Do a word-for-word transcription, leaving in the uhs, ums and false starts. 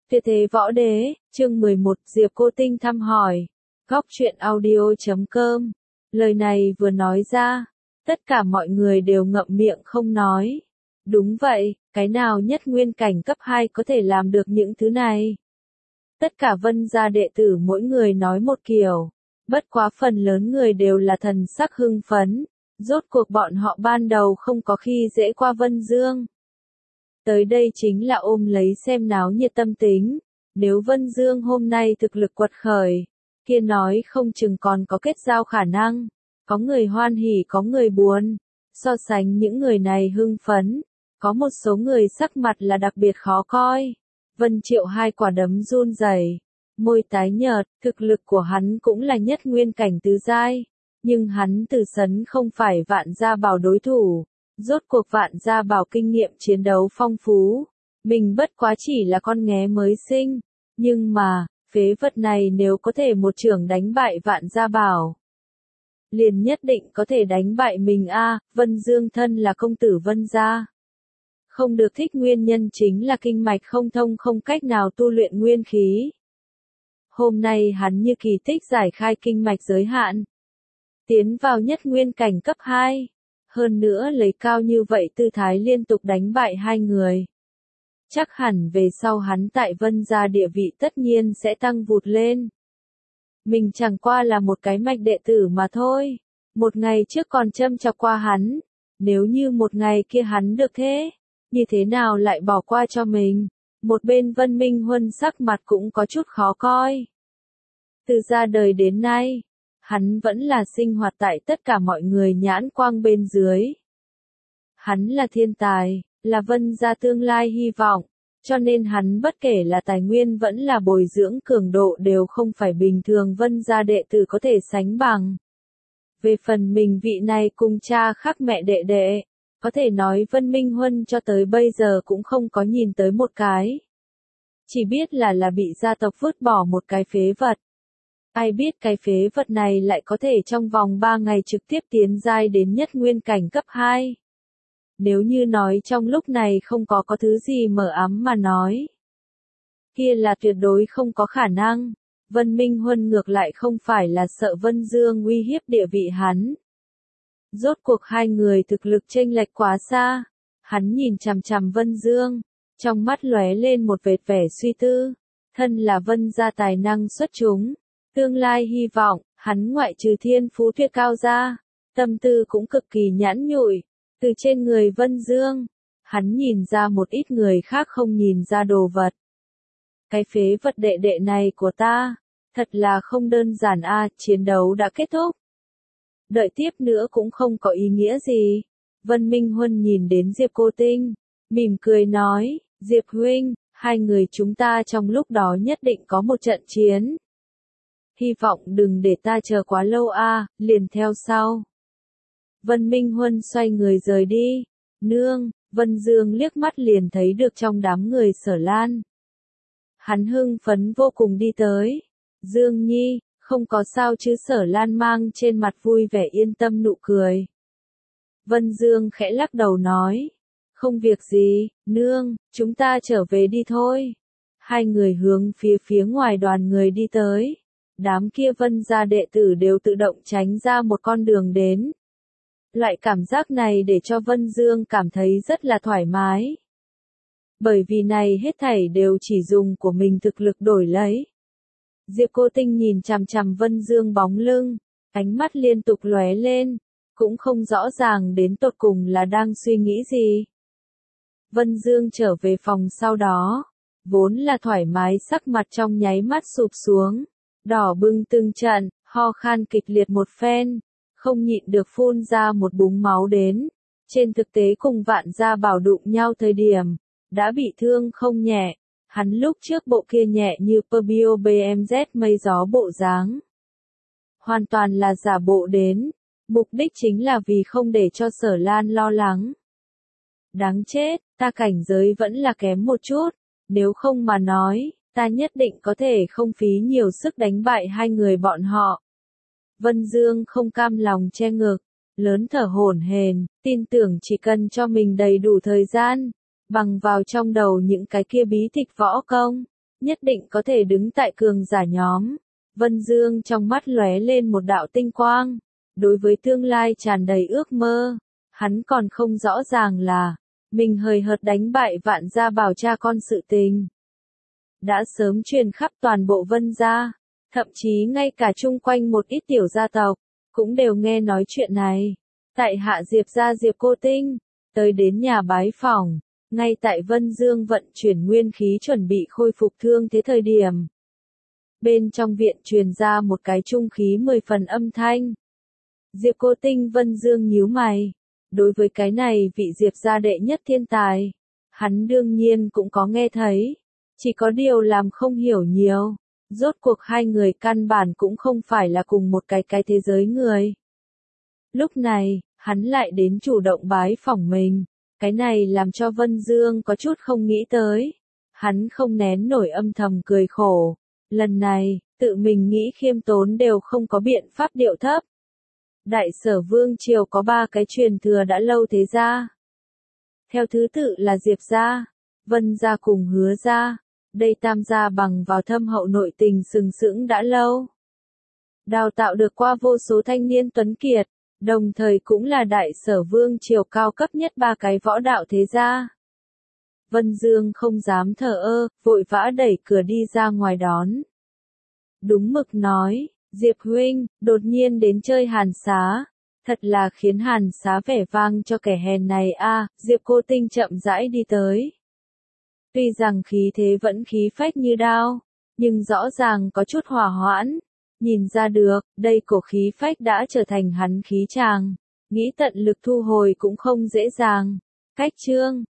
Tuyệt thế võ đế, chương mười một, Diệp Cô Tinh thăm hỏi. Góc truyện audio chấm com. Lời này vừa nói ra, tất cả mọi người đều ngậm miệng không nói. Đúng vậy, cái nào nhất nguyên cảnh cấp hai có thể làm được những thứ này? Tất cả Vân gia đệ tử mỗi người nói một kiểu, bất quá phần lớn người đều là thần sắc hưng phấn, rốt cuộc bọn họ ban đầu không có khi dễ qua Vân Dương. Tới đây chính là ôm lấy xem náo nhiệt tâm tính, nếu Vân Dương hôm nay thực lực quật khởi, kia nói không chừng còn có kết giao khả năng, có người hoan hỉ có người buồn, so sánh những người này hưng phấn, có một số người sắc mặt là đặc biệt khó coi. Vân Triệu hai quả đấm run rẩy, môi tái nhợt, thực lực của hắn cũng là nhất nguyên cảnh tứ giai, nhưng hắn Từ Sấn không phải Vạn Gia Bảo đối thủ. Rốt cuộc Vạn Gia Bảo kinh nghiệm chiến đấu phong phú, mình bất quá chỉ là con nghé mới sinh, nhưng mà, phế vật này nếu có thể một trưởng đánh bại Vạn Gia Bảo, liền nhất định có thể đánh bại mình a. À, Vân Dương thân là công tử Vân gia, không được thích nguyên nhân chính là kinh mạch không thông, không cách nào tu luyện nguyên khí. Hôm nay hắn như kỳ tích giải khai kinh mạch giới hạn, tiến vào nhất nguyên cảnh cấp hai. Hơn nữa lấy cao như vậy tư thái liên tục đánh bại hai người. Chắc hẳn về sau hắn tại Vân gia địa vị tất nhiên sẽ tăng vụt lên. Mình chẳng qua là một cái mạch đệ tử mà thôi. Một ngày trước còn châm chọc qua hắn. Nếu như một ngày kia hắn được thế, như thế nào lại bỏ qua cho mình? Một bên Vân Minh Huân sắc mặt cũng có chút khó coi. Từ ra đời đến nay, hắn vẫn là sinh hoạt tại tất cả mọi người nhãn quang bên dưới. Hắn là thiên tài, là Vân gia tương lai hy vọng, cho nên hắn bất kể là tài nguyên vẫn là bồi dưỡng cường độ đều không phải bình thường Vân gia đệ tử có thể sánh bằng. Về phần mình vị này cùng cha khác mẹ đệ đệ, có thể nói Vân Minh Huân cho tới bây giờ cũng không có nhìn tới một cái. Chỉ biết là là bị gia tộc vứt bỏ một cái phế vật. Ai biết cái phế vật này lại có thể trong vòng ba ngày trực tiếp tiến giai đến nhất nguyên cảnh cấp hai. Nếu như nói trong lúc này không có có thứ gì mở ám mà nói, kia là tuyệt đối không có khả năng. Vân Minh Huân ngược lại không phải là sợ Vân Dương uy hiếp địa vị hắn. Rốt cuộc hai người thực lực chênh lệch quá xa. Hắn nhìn chằm chằm Vân Dương, trong mắt lóe lên một vệt vẻ suy tư. Thân là Vân gia tài năng xuất chúng, tương lai hy vọng, hắn ngoại trừ thiên phú tuyệt cao ra, tâm tư cũng cực kỳ nhãn nhụi. Từ trên người Vân Dương, hắn nhìn ra một ít người khác không nhìn ra đồ vật. Cái phế vật đệ đệ này của ta, thật là không đơn giản a. À, chiến đấu đã kết thúc. Đợi tiếp nữa cũng không có ý nghĩa gì. Vân Minh Huân nhìn đến Diệp Cô Tinh, mỉm cười nói, Diệp huynh, hai người chúng ta trong lúc đó nhất định có một trận chiến. Hy vọng đừng để ta chờ quá lâu a. À, liền theo sau. Vân Minh Huân xoay người rời đi. Nương, Vân Dương liếc mắt liền thấy được trong đám người Sở Lan. Hắn hưng phấn vô cùng đi tới. Dương Nhi, không có sao chứ? Sở Lan mang trên mặt vui vẻ yên tâm nụ cười. Vân Dương khẽ lắc đầu nói. Không việc gì, nương, chúng ta trở về đi thôi. Hai người hướng phía phía ngoài đoàn người đi tới. Đám kia Vân gia đệ tử đều tự động tránh ra một con đường đến. Loại cảm giác này để cho Vân Dương cảm thấy rất là thoải mái. Bởi vì này hết thảy đều chỉ dùng của mình thực lực đổi lấy. Diệp Cô Tinh nhìn chằm chằm Vân Dương bóng lưng, ánh mắt liên tục lóe lên, cũng không rõ ràng đến tột cùng là đang suy nghĩ gì. Vân Dương trở về phòng sau đó, vốn là thoải mái sắc mặt trong nháy mắt sụp xuống, đỏ bừng từng trận, ho khan kịch liệt một phen, không nhịn được phun ra một búng máu đến. Trên thực tế cùng Vạn Gia Bảo đụng nhau thời điểm, đã bị thương không nhẹ. Hắn lúc trước bộ kia nhẹ như Perbio bê em zét mây gió bộ dáng, hoàn toàn là giả bộ đến, mục đích chính là vì không để cho Sở Lan lo lắng. Đáng chết, ta cảnh giới vẫn là kém một chút, nếu không mà nói, ta nhất định có thể không phí nhiều sức đánh bại hai người bọn họ. Vân Dương không cam lòng che ngực, lớn thở hổn hển, tin tưởng chỉ cần cho mình đầy đủ thời gian, bằng vào trong đầu những cái kia bí tịch võ công, nhất định có thể đứng tại cường giả nhóm. Vân Dương trong mắt lóe lên một đạo tinh quang, đối với tương lai tràn đầy ước mơ. Hắn còn không rõ ràng là, mình hời hợt đánh bại Vạn gia bảo cha con sự tình đã sớm truyền khắp toàn bộ Vân gia, thậm chí ngay cả chung quanh một ít tiểu gia tộc, cũng đều nghe nói chuyện này. Tại hạ Diệp gia Diệp Cô Tinh, tới đến nhà bái phỏng, ngay tại Vân Dương vận chuyển nguyên khí chuẩn bị khôi phục thương thế thời điểm. Bên trong viện truyền ra một cái trung khí mười phần âm thanh. Diệp Cô Tinh Vân Dương nhíu mày. Đối với cái này vị Diệp gia đệ nhất thiên tài, hắn đương nhiên cũng có nghe thấy, chỉ có điều làm không hiểu nhiều. Rốt cuộc hai người căn bản cũng không phải là cùng một cái cái thế giới người. Lúc này, hắn lại đến chủ động bái phỏng mình, cái này làm cho Vân Dương có chút không nghĩ tới. Hắn không nén nổi âm thầm cười khổ, lần này, tự mình nghĩ khiêm tốn đều không có biện pháp điệu thấp. Đại Sở Vương triều có ba cái truyền thừa đã lâu thế gia. Theo thứ tự là Diệp gia, Vân gia cùng Hứa gia. Đây tam gia bằng vào thâm hậu nội tình sừng sững đã lâu. Đào tạo được qua vô số thanh niên tuấn kiệt, đồng thời cũng là Đại Sở Vương triều cao cấp nhất ba cái võ đạo thế gia. Vân Dương không dám thờ ơ, vội vã đẩy cửa đi ra ngoài đón. Đúng mực nói, Diệp huynh, đột nhiên đến chơi Hàn Xá, thật là khiến Hàn Xá vẻ vang cho kẻ hèn này a. À, Diệp Cô Tinh chậm rãi đi tới. Tuy rằng khí thế vẫn khí phách như đao, nhưng rõ ràng có chút hòa hoãn. Nhìn ra được, đây cổ khí phách đã trở thành hắn khí tràng, nghĩ tận lực thu hồi cũng không dễ dàng. Cách chương